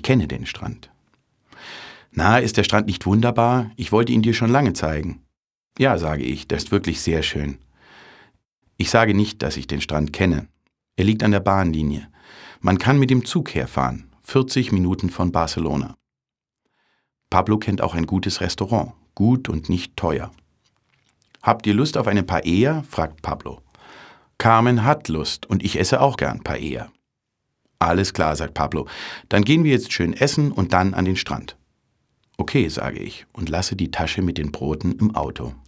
Ich kenne den Strand. Na, ist der Strand nicht wunderbar? Ich wollte ihn dir schon lange zeigen. Ja, sage ich, der ist wirklich sehr schön. Ich sage nicht, dass ich den Strand kenne. Er liegt an der Bahnlinie. Man kann mit dem Zug herfahren, 40 Minuten von Barcelona. Pablo kennt auch ein gutes Restaurant, gut und nicht teuer. Habt ihr Lust auf eine Paella? Fragt Pablo. Carmen hat Lust und ich esse auch gern Paella. Alles klar, sagt Pablo. Dann gehen wir jetzt schön essen und dann an den Strand. Okay, sage ich und lasse die Tasche mit den Broten im Auto.